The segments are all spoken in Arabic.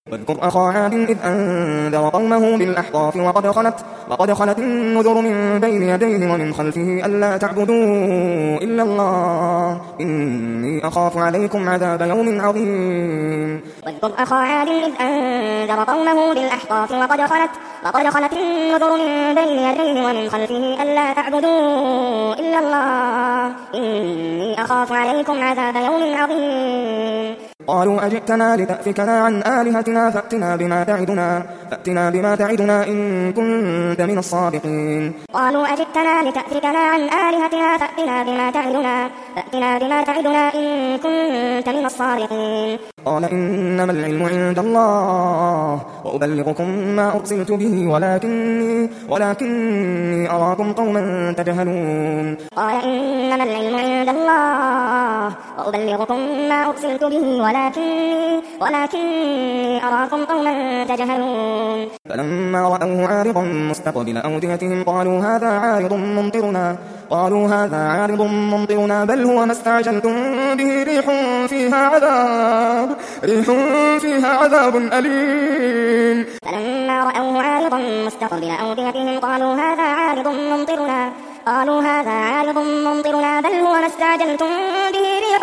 واذكر أخا عاد إذ أنذر قومه بالأحقاف وقد خلت النذر من بين يديه ومن خلفه ألا تعبدوا إلا الله إني أخاف عليكم عذاب يوم عظيم. واذكر أخا عاد إذ أنذر قومه بالأحقاف وقد خلت النذر من بين يديه ومن خلفه ألا تعبدوا إلا الله إني أخاف عليكم عذاب يوم عظيم. قالوا أجئتنا لتأفكنا عن آلهتنا فأتنا بما تعدنا إن كنت من الصادقين. قالوا أجئتنا لتأفكنا عن آلهتنا فأتنا بما تعدنا إن كنت من الصادقين. قال إنما العلم عند الله وأبلغكم ما أرسلت به ولكني أراكم قوما تجهلون. قال إنما العلم عند الله وأبلغكم ما أرسلت به ولكني أراكم قوما تجهلون. فلما رأوه عارضا مستقبل أوديتهم قالوا هذا عارض ممطرنا بل هو ما استعجلتم به ريح فيها عذاب أليم. فلما رأوه عارضا مستقبل أوديتهم قالوا هذا عارض ممطرنا بل هو ما استعجلتم به ريح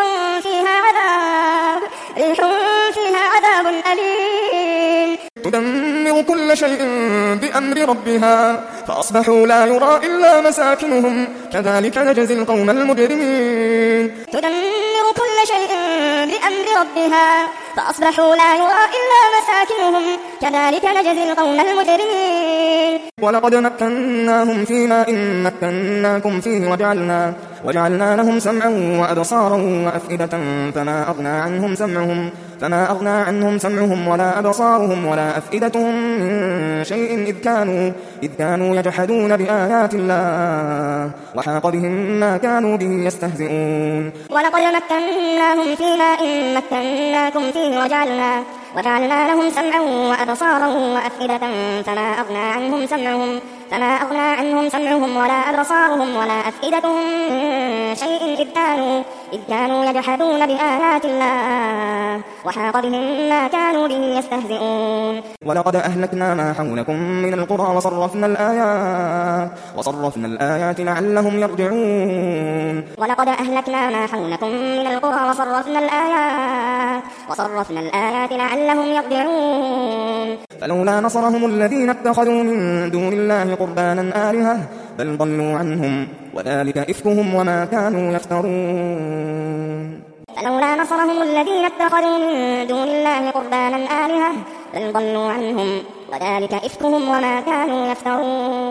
فيها عذاب أليم. تدمر كل شيء بأمر ربها فأصبحوا لا يرى إلا مساكنهم كذلك نجزي القوم المجرمين. تدمر كل شيء بأمر ربها فأصبحوا لا يرى إلا مساكنهم كذلك نجزي القوم المجرمين. ولقد مكناهم فيما إن مكناكم فيه وجعلنا لهم سمعا وأبصارا وأفئدة فما أغنى عنهم سمعهم ولا أبصارهم ولا أفئدتهم من شيء إذ كانوا يجحدون بآيات الله وحاق بهم ما كانوا به يستهزئون. ولقد مكناهم فيما إن مكناكم فيه وجعلنا لهم سمعا وأبصارا وأفئدة فما أغنى عنهم سمعهم ولا أبصارهم ولا أفئدتهم من شيء إذ كانوا يجحدون بآيات الله وحاق بهم ما كانوا به يستهزئون. ولقد أهلكنا ما حولكم من القرى وصرفنا الآيات لعلهم يرجعون. ولقد أهلكنا ما حولكم من القرى وصرفنا الآيات لعلهم يرجعون. فلولا نصرهم الذين اتخذوا من دون الله قربانا آلهة بل ضلوا عنهم وذلك إفكهم وما كانوا يفترون. فلولا نصرهم الذين اتخذوا من دون الله قربانا آلهة بل ضلوا عنهم وذلك إفكهم وما كانوا يفترون.